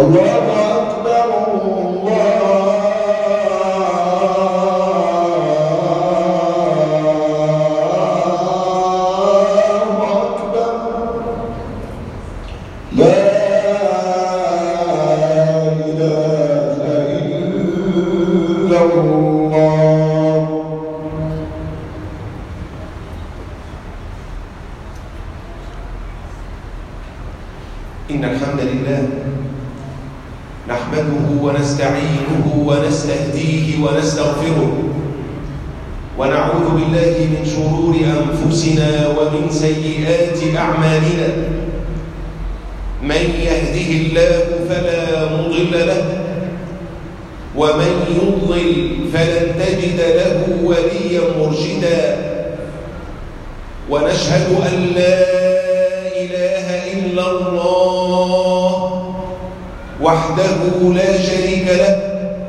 إن الحمد لله نحمده ونستعينه ونستهديه ونستغفره ونعوذ بالله من شرور أنفسنا ومن سيئات أعمالنا. من يهده الله فلا مضل له ومن يضلل فلن تجد له وليا مرشدا. ونشهد أن لا إله إلا الله وحده لا شريك له،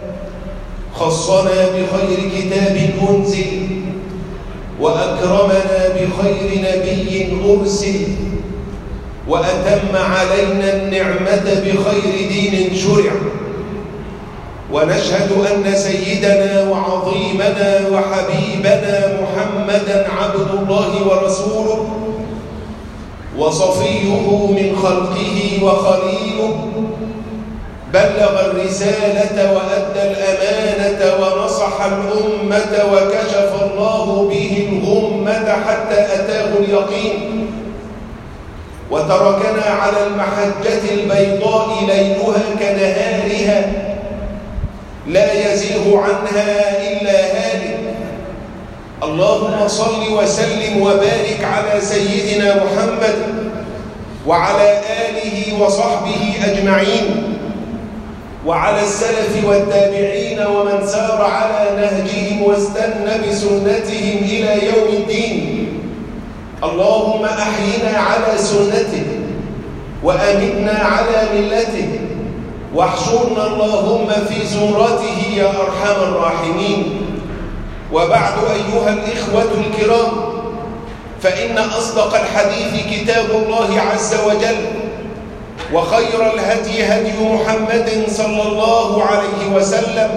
خصنا بخير كتاب أنزل وأكرمنا بخير نبي أرسل وأتم علينا النعمة بخير دين شرع. ونشهد أن سيدنا وعظيمنا وحبيبنا محمدًا عبد الله ورسوله وصفيه من خلقه وخليله، بلغ الرسالة وأدى الأمانة ونصح الأمة وكشف الله به الغمة حتى أتاه اليقين، وتركنا على المحجة البيضاء ليلها كنهارها لا يزيغ عنها إلا هالك. اللهم صل وسلم وبارك على سيدنا محمد وعلى آله وصحبه أجمعين، وعلى السلف والتابعين ومن سار على نهجهم واستنى بسنتهم إلى يوم الدين. اللهم أحينا على سنته وأمتنا على ملته، واحشرنا اللهم في زمرته يا أرحم الراحمين. وبعد أيها الإخوة الكرام، فإن أصدق الحديث كتاب الله عز وجل، وخير الهدي هدي محمد صلى الله عليه وسلم،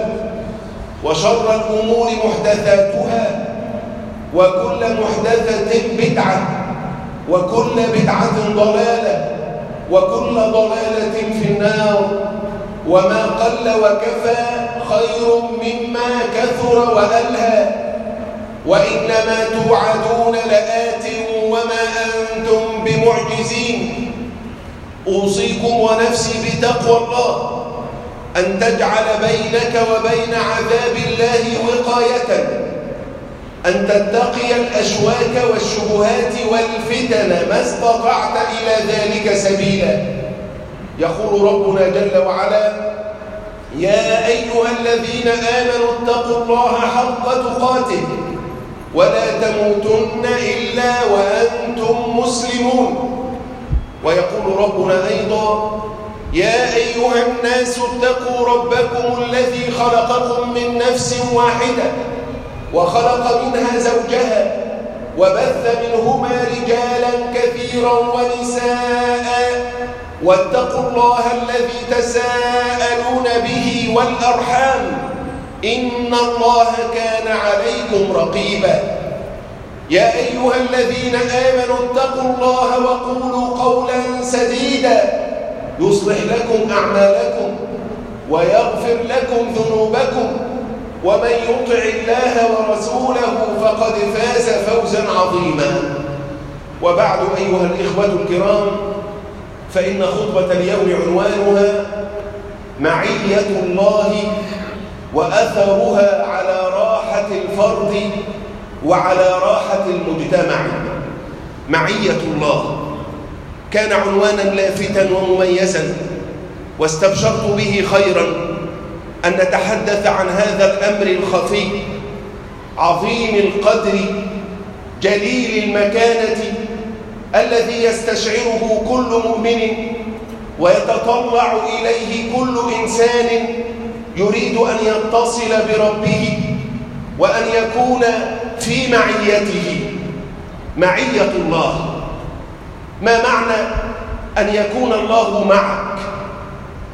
وشر الأمور محدثاتها، وكل محدثة بدعة، وكل بدعة ضلالة، وكل ضلالة في النار. وما قل وكفى خير مما كثر وألهى، وإنما توعدون لآت وما أنتم بمعجزين. أوصيكم ونفسي بتقوى الله، أن تجعل بينك وبين عذاب الله وقاية، أن تتقي الأشواك والشبهات والفتن ما استطعت إلى ذلك سبيلا. يقول ربنا جل وعلا: يا أيها الذين آمنوا اتقوا الله حق تقاته ولا تموتن إلا وأنتم مسلمون. ويقول ربنا أيضا: يا أيها الناس اتقوا ربكم الذي خلقكم من نفس واحدة وخلق منها زوجها وبث منهما رجالا كثيرا ونساء، واتقوا الله الذي تساءلون به والأرحام إن الله كان عليكم رقيبا. يا أيها الذين آمنوا اتقوا الله وقولوا قولا سديدا يصلح لكم أعمالكم ويغفر لكم ذنوبكم، ومن يطع الله ورسوله فقد فاز فوزا عظيما. وبعد أيها الإخوة الكرام، فإن خطبة اليوم عنوانها معية الله وأثرها على راحة الفرد وعلى راحة المجتمع. معية الله كان عنوانا لافتا ومميزا، واستبشرت به خيرا أن نتحدث عن هذا الأمر الخفي عظيم القدر جليل المكانة الذي يستشعره كل مؤمن ويتطلع إليه كل إنسان يريد أن يتصل بربه وأن يكون في معيته. معية الله، ما معنى أن يكون الله معك؟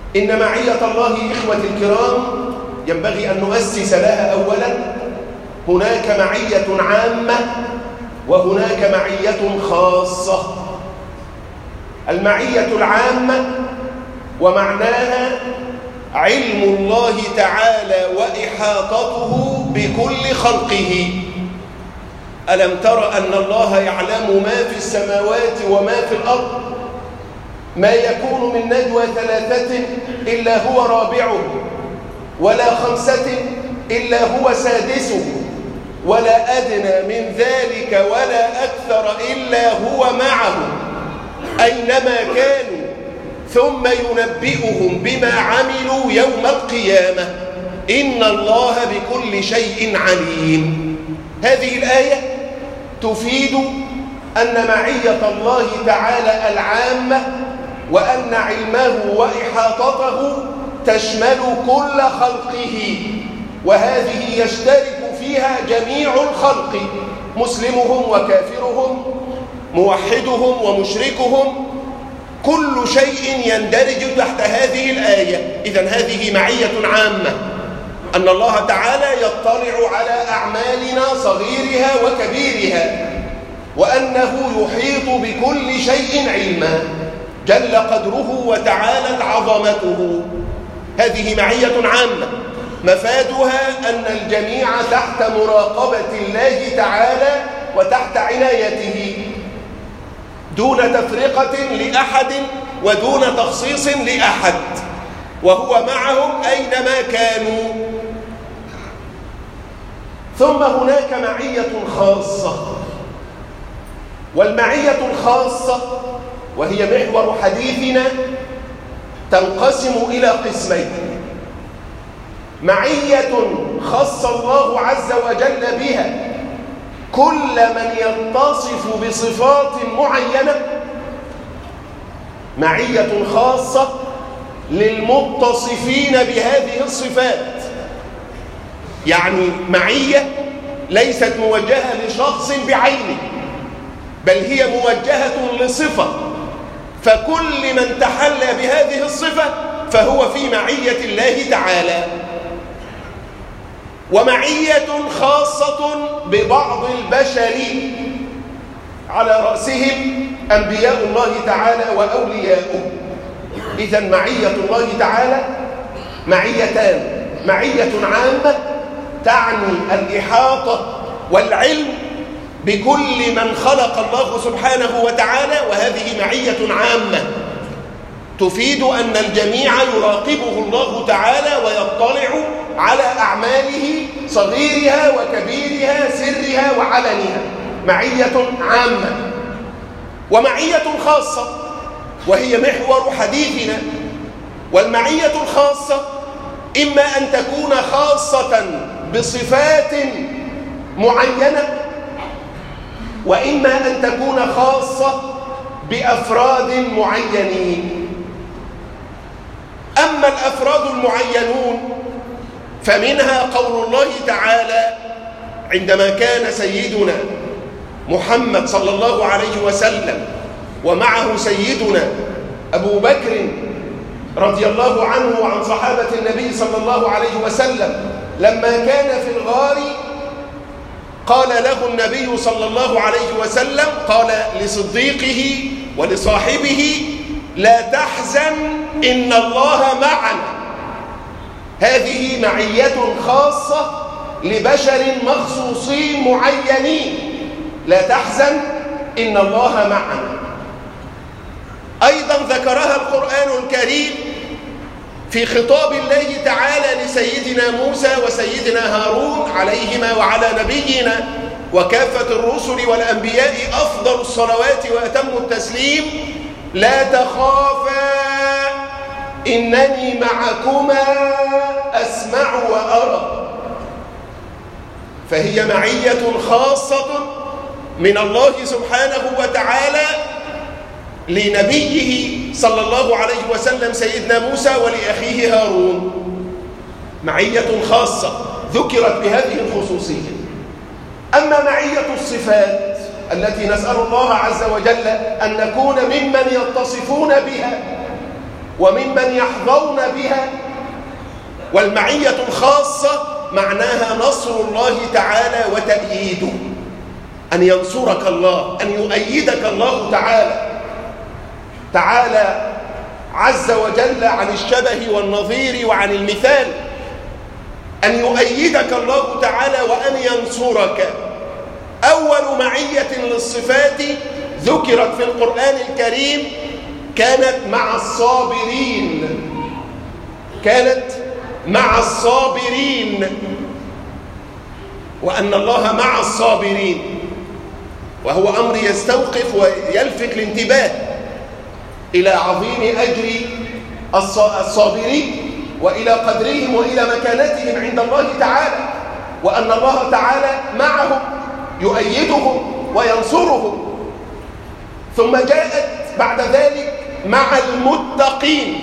إن معية الله إخوة الكرام ينبغي أن نؤسس لها أولا. هناك معية عامة وهناك معية خاصة. المعية العامة ومعناها علم الله تعالى وإحاطته بكل خلقه. ألم تر أن الله يعلم ما في السماوات وما في الأرض؟ ما يكون من نجوى 3 إلا هو رابعه، ولا 5 إلا هو سادسه، ولا أدنى من ذلك ولا أكثر إلا هو معهم أينما كانوا ثم ينبئهم بما عملوا يوم القيامة إن الله بكل شيء عليم. هذه الآية تفيد أن معية الله تعالى العامة وأن علمه وإحاطته تشمل كل خلقه، وهذه يشترك فيها جميع الخلق، مسلمهم وكافرهم، موحدهم ومشركهم، كل شيء يندرج تحت هذه الآية. إذن هذه معية عامة، أن الله تعالى يطلع على أعمالنا صغيرها وكبيرها، وأنه يحيط بكل شيء علما جل قدره وتعالت عظمته. هذه معية عامة مفادها أن الجميع تحت مراقبة الله تعالى وتحت عنايته، دون تفرقة لأحد ودون تخصيص لأحد، وهو معهم أينما كانوا. ثم هناك معية خاصة، والمعية الخاصة وهي محور حديثنا تنقسم إلى قسمين: معية خص الله عز وجل بها كل من يتصف بصفات معينة، معية خاصة للمتصفين بهذه الصفات، يعني معية ليست موجهة لشخص بعينه، بل هي موجهة لصفة، فكل من تحلى بهذه الصفة فهو في معية الله تعالى. ومعية خاصة ببعض البشر على رأسهم أنبياء الله تعالى وأولياؤه. إذن معية الله تعالى معيتان: معية عامة تعني الإحاطة والعلم بكل من خلق الله سبحانه وتعالى، وهذه معية عامة تفيد أن الجميع يراقبه الله تعالى ويطلع على أعماله صغيرها وكبيرها، سرها وعلنها، معية عامة. ومعية خاصة وهي محور حديثنا. والمعية الخاصة إما أن تكون خاصة بصفات معينة، وإما أن تكون خاصة بأفراد معينين. أما الأفراد المعينون فمنها قول الله تعالى عندما كان سيدنا محمد صلى الله عليه وسلم ومعه سيدنا أبو بكر رضي الله عنه وعن صحابة النبي صلى الله عليه وسلم، لما كان في الغار قال له النبي صلى الله عليه وسلم، قال لصديقه ولصاحبه: لا تحزن إن الله معنا. هذه معية خاصة لبشر مخصوصين معينين: لا تحزن إن الله معنا. أيضا ذكرها القرآن الكريم في خطاب الله تعالى لسيدنا موسى وسيدنا هارون عليهما وعلى نبينا وكافة الرسل والأنبياء أفضل الصلوات وأتم التسليم: لا تخافا إنني معكما أسمع وأرى. فهي معية خاصة من الله سبحانه وتعالى لنبيه صلى الله عليه وسلم سيدنا موسى ولأخيه هارون، معية خاصة ذكرت بهذه الخصوصية. أما معية الصفات التي نسأل الله عز وجل أن نكون ممن يتصفون بها، وممن يحظون بها. والمعية الخاصة معناها نصر الله تعالى وتأييده، أن ينصرك الله، أن يؤيدك الله تعالى عز وجل عن الشبه والنظير وعن المثال، أن يؤيدك الله تعالى وأن ينصرك. أول معية للصفات ذكرت في القرآن الكريم كانت مع الصابرين، كانت مع الصابرين، وأن الله مع الصابرين، وهو أمر يستوقف ويلفت الانتباه إلى عظيم أجر الصابرين وإلى قدرهم وإلى مكانتهم عند الله تعالى، وأن الله تعالى معهم يؤيدهم وينصرهم. ثم جاءت بعد ذلك مع المتقين.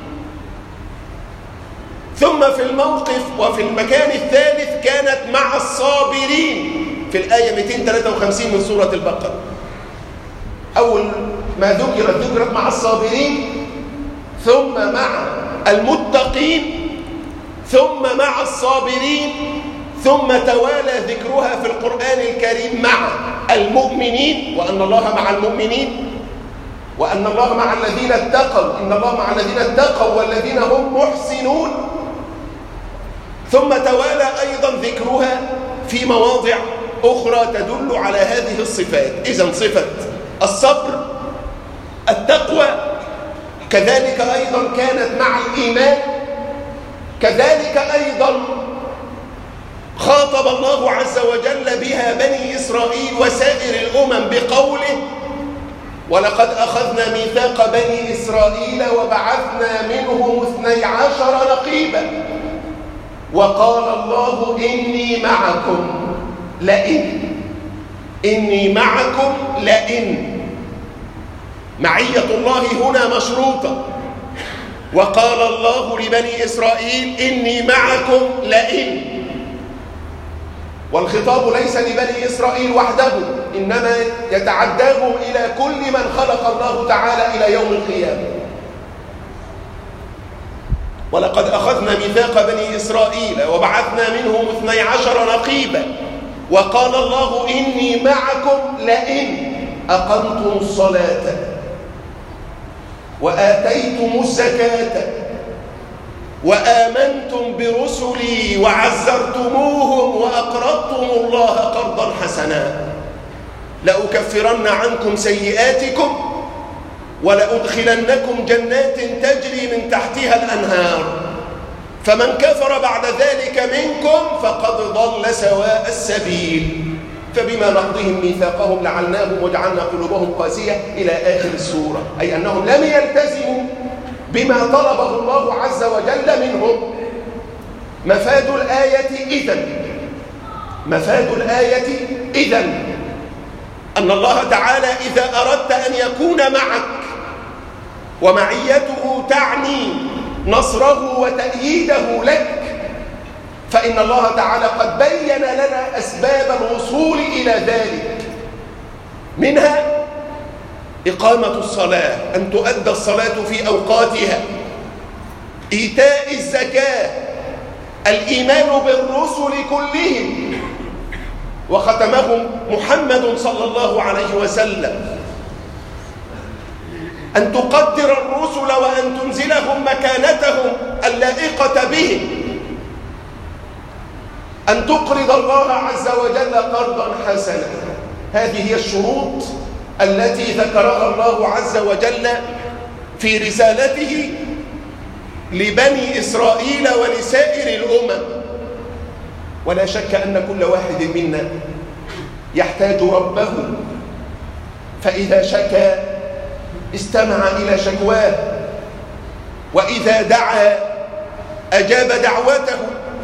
ثم في الموقف وفي المكان الثالث كانت مع الصابرين في الآية 253 من سورة البقرة. أول ما ذكرت مع الصابرين، ثم مع المتقين، ثم مع الصابرين، ثم توالى ذكرها في القرآن الكريم مع المؤمنين، وأن الله مع المؤمنين، وأن الله مع الذين اتقوا، إن الله مع الذين اتقوا والذين هم محسنون. ثم توالى أيضا ذكرها في مواضع أخرى تدل على هذه الصفات. إذن صفة الصبر، التقوى، كذلك أيضا كانت مع الإيمان. كذلك أيضا خاطب الله عز وجل بها بني إسرائيل وسائر الأمم بقوله: ولقد أخذنا ميثاق بني إسرائيل وبعثنا منهم 12 نقيبا وقال الله إني معكم لئن. معية الله هنا مشروطة. وقال الله لبني إسرائيل إني معكم لئن، والخطاب ليس لبني إسرائيل وحدهم، إنما يتعداه إلى كل من خلق الله تعالى إلى يوم القيامة. ولقد أخذنا ميثاق بني إسرائيل وبعثنا منهم 12 نقيبا وقال الله إني معكم لئن أقمتم الصلاة وآتيتم الزكاة وآمنتم برسلي وعزرتموهم وأقرضتم الله قرضا حسنا لأكفرن عنكم سيئاتكم ولأدخلنكم جنات تجري من تحتها الأنهار فمن كفر بعد ذلك منكم فقد ضل سواء السبيل فبما نقضهم ميثاقهم لعناهم وجعلنا قلوبهم قاسية إلى آخر السورة، أي أنهم لم يلتزموا بما طلبه الله عز وجل منهم. مفاد الآية إذن أن الله تعالى إذا أردت أن يكون معك، ومعيته تعني نصره وتأييده لك، فإن الله تعالى قد بين لنا أسباب الوصول إلى ذلك. منها إقامة الصلاة، أن تؤدى الصلاة في أوقاتها، إيتاء الزكاة، الإيمان بالرسل كلهم وختمهم محمد صلى الله عليه وسلم، أن تقدر الرسل وأن تنزلهم مكانتهم اللائقة بهم، أن تقرض الله عز وجل قرضا حسنا. هذه هي الشروط التي ذكرها الله عز وجل في رسالته لبني إسرائيل ولسائر الأمم. ولا شك أن كل واحد منا يحتاج ربه، فإذا شكى استمع إلى شكواه، وإذا دعا أجاب دعوته،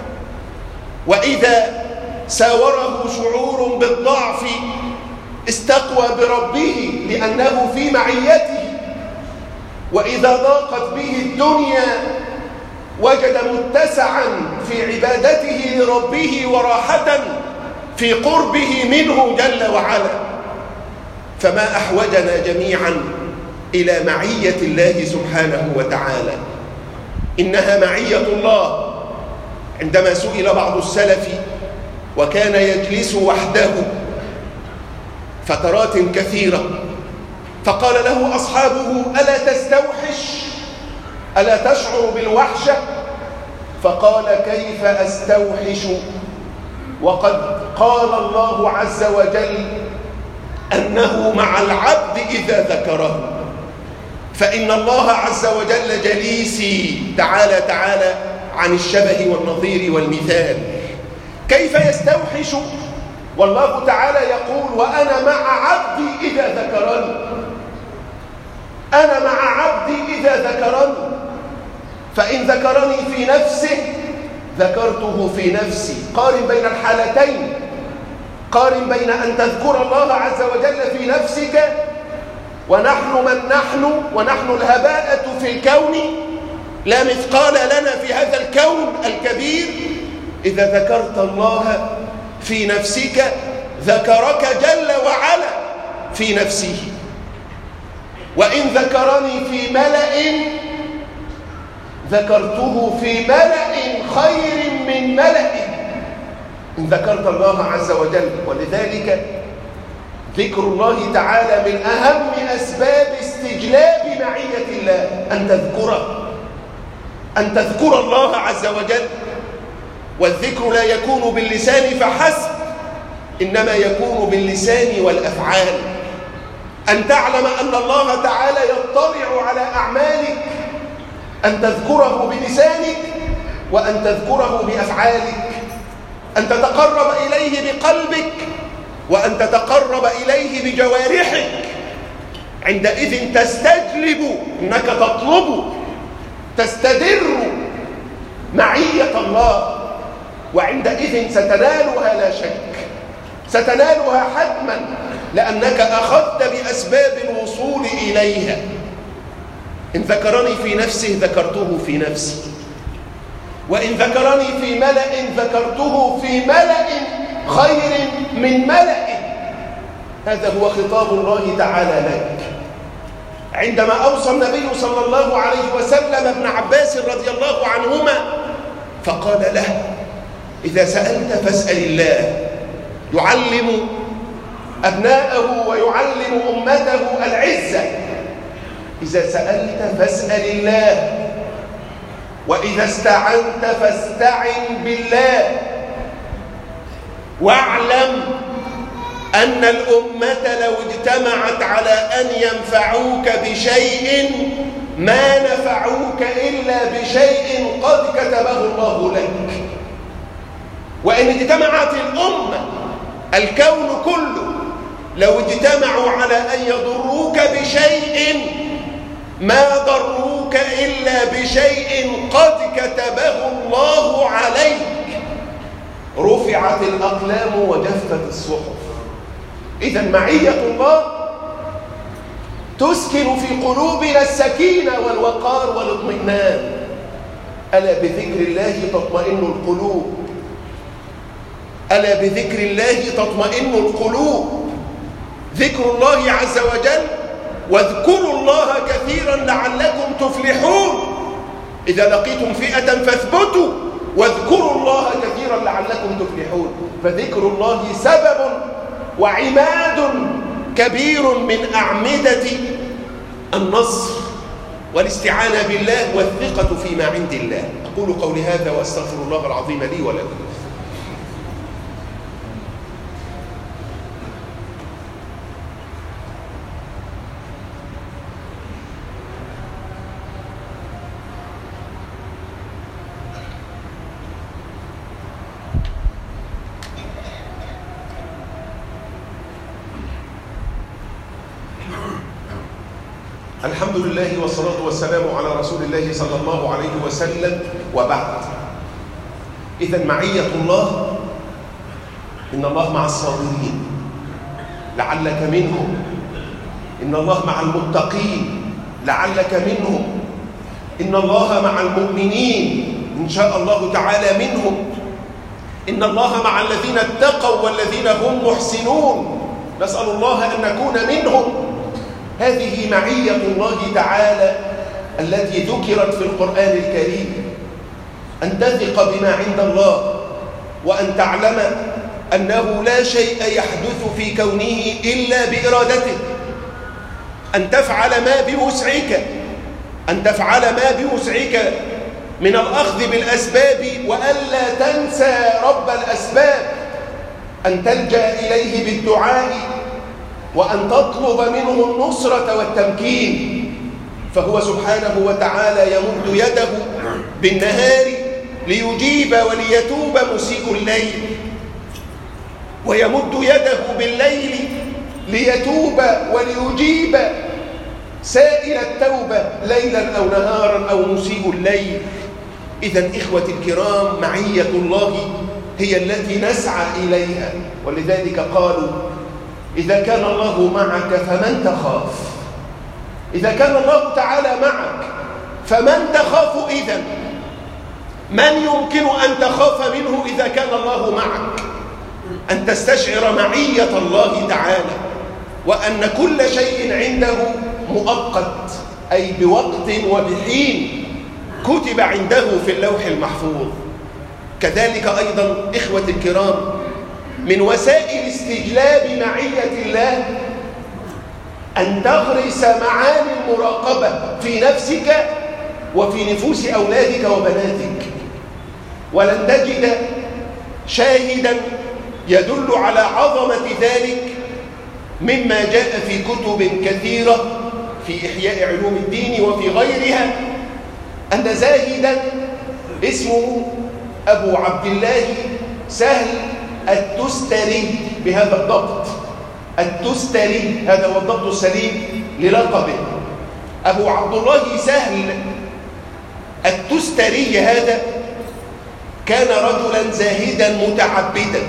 وإذا ساوره شعور بالضعف استقوى بربه لأنه في معيته، وإذا ضاقت به الدنيا وجد متسعا في عبادته لربه وراحة في قربه منه جل وعلا. فما أحوجنا جميعا إلى معية الله سبحانه وتعالى. إنها معية الله. عندما سئل بعض السلف وكان يجلس وحده فترات كثيرة فقال له أصحابه: ألا تستوحش؟ ألا تشعر بالوحشة؟ فقال: كيف أستوحش وقد قال الله عز وجل أنه مع العبد إذا ذكره، فإن الله عز وجل جليسي تعالى عن الشبه والنظير والمثال. كيف يستوحش والله تعالى يقول: وأنا مع عبدي إذا ذكرني، أنا مع عبدي إذا ذكرني، فإن ذكرني في نفسه ذكرته في نفسي. قارن بين الحالتين، قارن بين أن تذكر الله عز وجل في نفسك ونحن من نحن، ونحن الهباءة في الكون، لا مثقال لنا في هذا الكون الكبير. إذا ذكرت الله في نفسك ذكرك جل وعلا في نفسه. وإن ذكرني في ملأ ذكرته في ملأ خير من ملأ. إن ذكرت الله عز وجل. ولذلك ذكر الله تعالى من أهم أسباب استجلاب معية الله، أن تذكر الله عز وجل. والذكر لا يكون باللسان فحسب، إنما يكون باللسان والأفعال. أن تعلم أن الله تعالى يطلع على أعمالك، أن تذكره بلسانك وأن تذكره بأفعالك، أن تتقرب إليه بقلبك وأن تتقرب إليه بجوارحك. عندئذ تستجلب، إنك تطلب، تستدر معية الله، وعندئذ ستنالها لا شك، ستنالها حتما، لأنك أخذت بأسباب الوصول إليها. إن ذكرني في نفسه ذكرته في نفسي، وإن ذكرني في ملأ ذكرته في ملأ خير من ملأ. هذا هو خطاب الله تعالى لك. عندما أوصى النبي صلى الله عليه وسلم ابن عباس رضي الله عنهما فقال له: إذا سألت فاسأل الله. يعلم أبناءه ويعلم أمته العزة. إذا سألت فاسأل الله، وإذا استعنت فاستعن بالله. واعلم أن الأمة لو اجتمعت على أن ينفعوك بشيء ما نفعوك إلا بشيء قد كتبه الله لك. وإن اجتمعت الأمة، الكون كله، لو اجتمعوا على أن يضروك بشيء ما ضروك إلا بشيء قد كتبه الله عليك. رفعت الأقلام وجفت الصحف. إذن معية الله تسكن في قلوبنا السكينة والوقار والاطمئنان. ألا بذكر الله تطمئن القلوب، ألا بذكر الله تطمئن القلوب. ذكر الله عز وجل: واذكروا الله كثيرا لعلكم تفلحون. إذا لقيتم فئة فاثبتوا واذكروا الله كثيرا لعلكم تفلحون. فذكر الله سبب وعماد كبير من أعمدة النصر والاستعانة بالله والثقة فيما عند الله. أقول قولي هذا وأستغفر الله العظيم لي ولكم. الحمد لله والصلاة والسلام على رسول الله صلى الله عليه وسلم، وبعد. إذن معية الله، إن الله مع الصابرين لعلك منهم، إن الله مع المتقين لعلك منهم، إن الله مع المؤمنين إن شاء الله تعالى منهم، إن الله مع الذين اتقوا والذين هم محسنون، نسأل الله أن نكون منهم. هذه معية الله تعالى التي ذكرت في القرآن الكريم، أن تثق بما عند الله، وأن تعلم أنه لا شيء يحدث في كونه إلا بإرادته، أن تفعل ما بوسعك، أن تفعل ما بوسعك من الأخذ بالأسباب، وألا تنسى رب الأسباب، أن تلجأ إليه بالدعاء، وأن تطلب منه النصرة والتمكين، فهو سبحانه وتعالى يمد يده بالنهار ليجيب وليتوب مسيء الليل، ويمد يده بالليل ليتوب وليجيب سائل التوبة ليلا أو نهارا أو مسيء الليل. إذن إخوتي الكرام، معية الله هي التي نسعى إليها، ولذلك قالوا إذا كان الله معك فمن تخاف؟ إذا كان الله تعالى معك فمن تخاف إذن؟ من يمكن أن تخاف منه إذا كان الله معك؟ أن تستشعر معية الله تعالى، وأن كل شيء عنده مؤقت، أي بوقت وبحين كتب عنده في اللوح المحفوظ. كذلك أيضا إخوتي الكرام، من وسائل استجلاب معية الله أن تغرس معاني المراقبة في نفسك وفي نفوس أولادك وبناتك. ولن تجد شاهدا يدل على عظمة ذلك مما جاء في كتب كثيرة في إحياء علوم الدين وفي غيرها، أن زاهدا اسمه أبو عبد الله سهل التستري، بهذا الضبط، التستري، هذا هو الضبط السليم للقبه. أبو عبد الله سهل التستري هذا كان رجلا زاهدا متعبدا.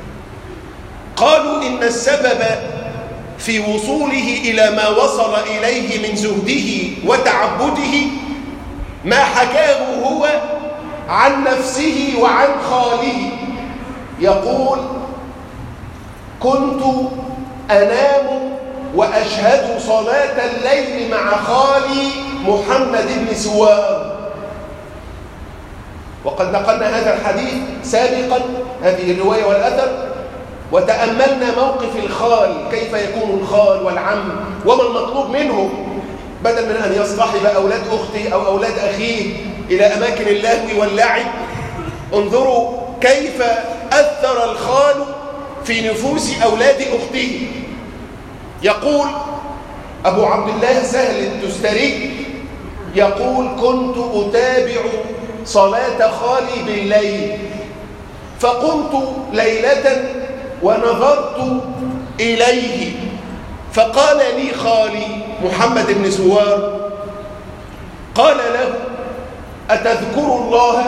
قالوا إن السبب في وصوله إلى ما وصل إليه من زهده وتعبده ما حكاه هو عن نفسه وعن خاله. يقول: كنت أنام وأشهد صلاة الليل مع خالي محمد بن سوار. وقد نقلنا هذا الحديث سابقا، هذه الرواية والأثر، وتأملنا موقف الخال، كيف يكون الخال والعم، وما المطلوب منه، بدل من أن يصطحب أولاد أخته أو أولاد أخيه إلى أماكن اللهو واللعب. انظروا كيف أثر الخال في نفوس أولاد أخته. يقول أبو عبد الله سهل التستري، يقول: كنت أتابع صلاة خالي بالليل، فقمت ليلة ونظرت إليه، فقال لي خالي محمد بن سوار، قال له: أتذكر الله؟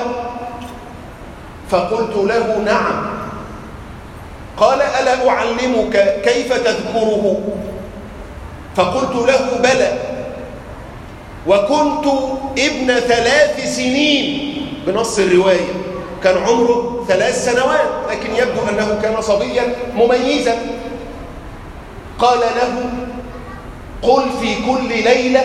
فقلت له: نعم. قال: ألا أعلمك كيف تذكره؟ فقلت له: بلى. وكنت ابن 3 سنين بنص الرواية، كان عمره 3 سنوات، لكن يبدو أنه كان صبيا مميزا. قال له: قل في كل ليلة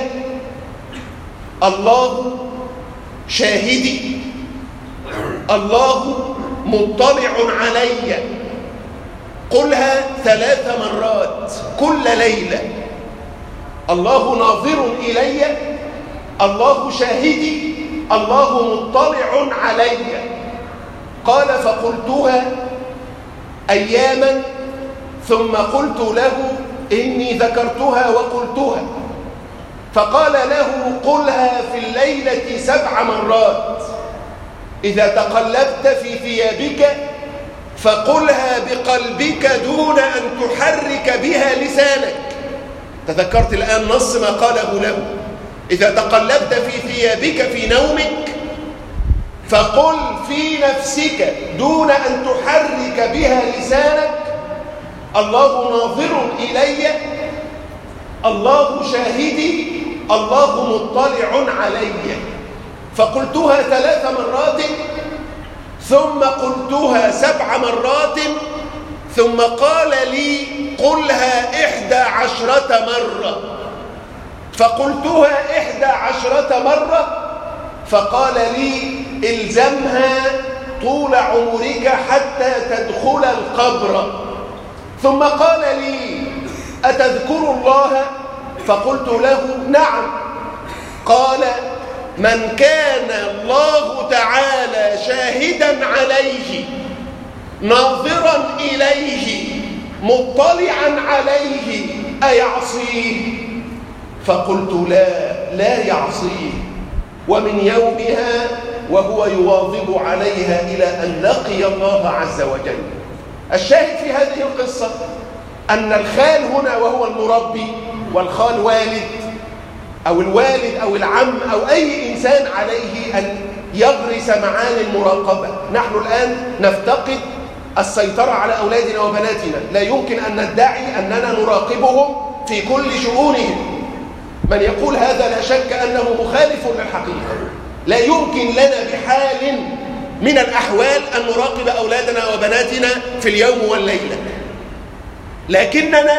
الله شاهدي، الله مطلع علي، قلها 3 مرات كل ليلة. الله ناظر إلي، الله شاهدي، الله مطلع علي. قال: فقلتها أياما، ثم قلت له: إني ذكرتها وقلتها. فقال له: قلها في الليلة 7 مرات. إذا تقلبت في ثيابك فقلها بقلبك دون أن تحرك بها لسانك. تذكرت الآن نص ما قاله له: إذا تقلبت في ثيابك في نومك فقل في نفسك دون أن تحرك بها لسانك: الله ناظر إلي، الله شاهدي، الله مطلع علي. فقلتها 3 مرات، ثم قلتها 7 مرات، ثم قال لي: قلها 11 مرة. فقلتها 11 مرة، فقال لي الزمها طول عمرك حتى تدخل القبر. ثم قال لي أتذكر الله؟ فقلت له نعم. قال من كان الله تعالى شاهدا عليه ناظرا إليه مطلعا عليه أيعصيه؟ فقلت لا يعصيه. ومن يومها وهو يواظب عليها إلى أن لقي الله عز وجل. الشاهد في هذه القصة أن الخال هنا وهو المربي، والخال والد أو الوالد أو العم أو أي إنسان عليه أن يغرس معاني المراقبة. نحن الآن نفتقد السيطرة على أولادنا وبناتنا، لا يمكن أن ندعي أننا نراقبهم في كل شؤونهم. من يقول هذا لا شك أنه مخالف للحقيقة. لا يمكن لنا بحال من الأحوال أن نراقب أولادنا وبناتنا في اليوم والليلة، لكننا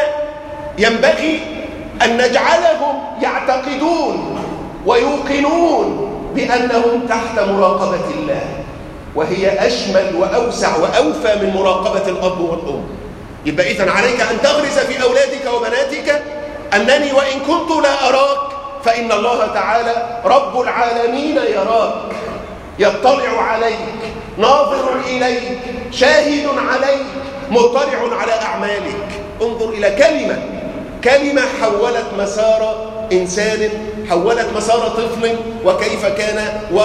ينبغي أن نجعلهم يعتقدون ويوقنون بأنهم تحت مراقبة الله، وهي أشمل وأوسع وأوفى من مراقبة الأب والأم. يبقى إذن عليك أن تغرس في أولادك وبناتك أنني وإن كنت لا أراك فإن الله تعالى رب العالمين يراك، يطلع عليك، ناظر إليك، شاهد عليك، مطلع على أعمالك. انظر إلى كلمة حولت مسار إنسان، حولت مسار طفل، وكيف كان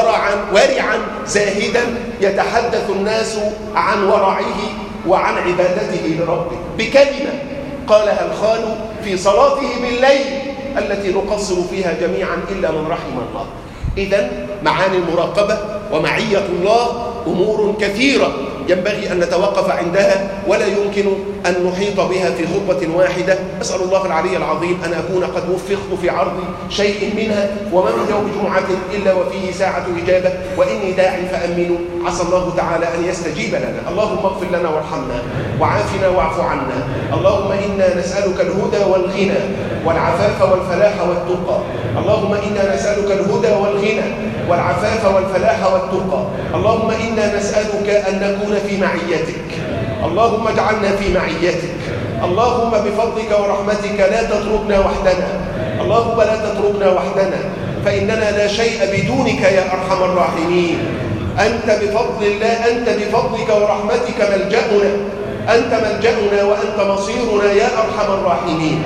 ورعا زاهدا يتحدث الناس عن ورعه وعن عبادته لربه بكلمة قالها الخال في صلاته بالليل التي نقصر فيها جميعا إلا من رحم الله. إذن معاني المراقبة ومعية الله أمور كثيرة ينبغي أن نتوقف عندها، ولا يمكن أن نحيط بها في خطبة واحدة. أسأل الله العلي العظيم أن أكون قد وفقت في عرض شيء منها، وما من يوم جمعة إلا وفيه ساعة إجابة، وإني داع فأمنوا، عسى الله تعالى أن يستجيب لنا. اللهم اغفر لنا وارحمنا وعافنا واعف عنا. اللهم إنا نسألك الهدى والغنى والعفاف والفلاح والتقى. اللهم إنا نسألك الهدى والغنى والعفاف والفلاح والتقى. اللهم إنا نسألك أن نكون في معيتك. اللهم اجعلنا في معيتك. اللهم بفضلك ورحمتك لا تتركنا وحدنا. اللهم لا تتركنا وحدنا، فإننا لا شيء بدونك يا أرحم الراحمين. أنت بفضل الله، أنت بفضلك ورحمتك ملجأنا، أنت ملجأنا وأنت مصيرنا يا أرحم الراحمين.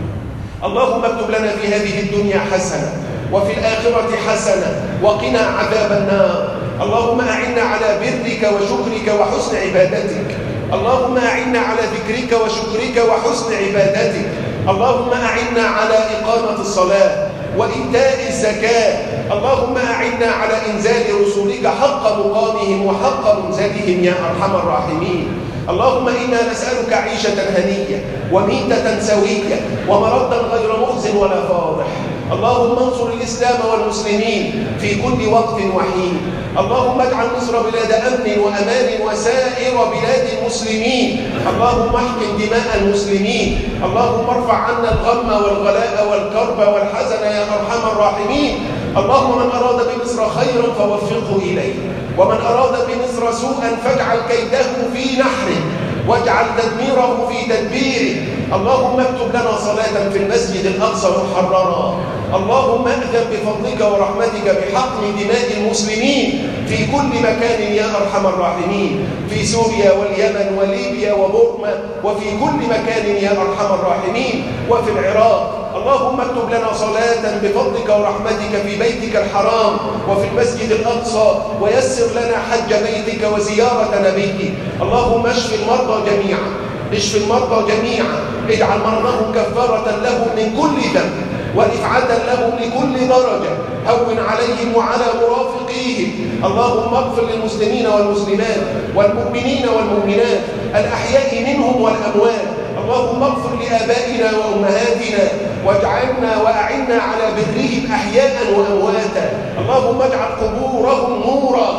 اللهم اكتب لنا في هذه الدنيا حسنة وفي الآخرة حسنة وقنا عذاب النار. اللهم أعنا على برك وشكرك وحسن عبادتك. اللهم أعنا على ذكرك وشكرك وحسن عبادتك. اللهم أعنا على إقامة الصلاة وإيتاء الزكاة. اللهم أعنا على إنزال رسولك حق مقامهم وحق منزلهم يا أرحم الراحمين. اللهم إنا نسألك عيشة هنية وميتة سوية ومردا غير مخز ولا فاضح. اللهم انصر الإسلام والمسلمين في كل وقت وحين. اللهم اجعل مصر بلاد أمن وأمان وسائر بلاد المسلمين. اللهم احقن دماء المسلمين. اللهم ارفع عنا الغم والغلاء والكرب والحزن يا أرحم الراحمين. اللهم من أراد بمصر خيرا فوفقه إليه، ومن أراد بمصر سوءا فاجعل كيده في نحره واجعل تدميره في تدبيره. اللهم اكتب لنا صلاة في المسجد الأقصى محررا. اللهم أذن بفضلك ورحمتك بحقن دماء المسلمين في كل مكان يا أرحم الراحمين، في سوريا واليمن وليبيا وبورما وفي كل مكان يا أرحم الراحمين، وفي العراق. اللهم اكتب لنا صلاة بفضلك ورحمتك في بيتك الحرام وفي المسجد الأقصى، ويسر لنا حج بيتك وزيارة نبيك. اللهم اشف المرضى جميعا، اشف المرضى جميعا، اجعل مرضهم كفارة لهم من كل ذنب ورفعة لهم لكل درجة، هون عليهم وعلى مرافقيهم. اللهم اغفر للمسلمين والمسلمات والمؤمنين والمؤمنات الأحياء منهم والأموات. اللهم اغفر لآبائنا وأمهاتنا واجعلنا وأعنا على برهم أحياء وأمواتا. اللهم اجعل قبورهم نورا.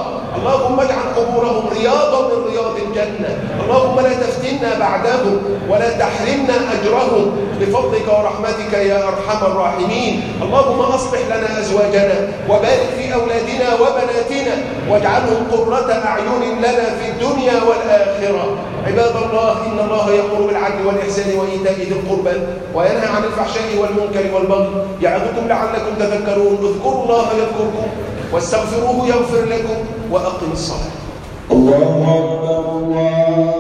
اللهم اجعل قبورهم رياضا من رياض الجنة. اللهم لا تفتنا بعدهم ولا تحرمنا أجرهم بفضلك ورحمتك يا أرحم الراحمين. اللهم أصلح لنا أزواجنا وبارك في أولادنا وبناتنا واجعلهم قرة أعين لنا في الدنيا والآخرة. عباد الله، إن الله يأمر بالعدل والإحسان وإيتاء ذي القربى وينهى عن الفحشاء والمنكر والبغي يعظكم لعلكم تذكرون. اذكروا الله يذكركم واستغفروه يغفر لكم وأقم الصلاة. الله أكبر الله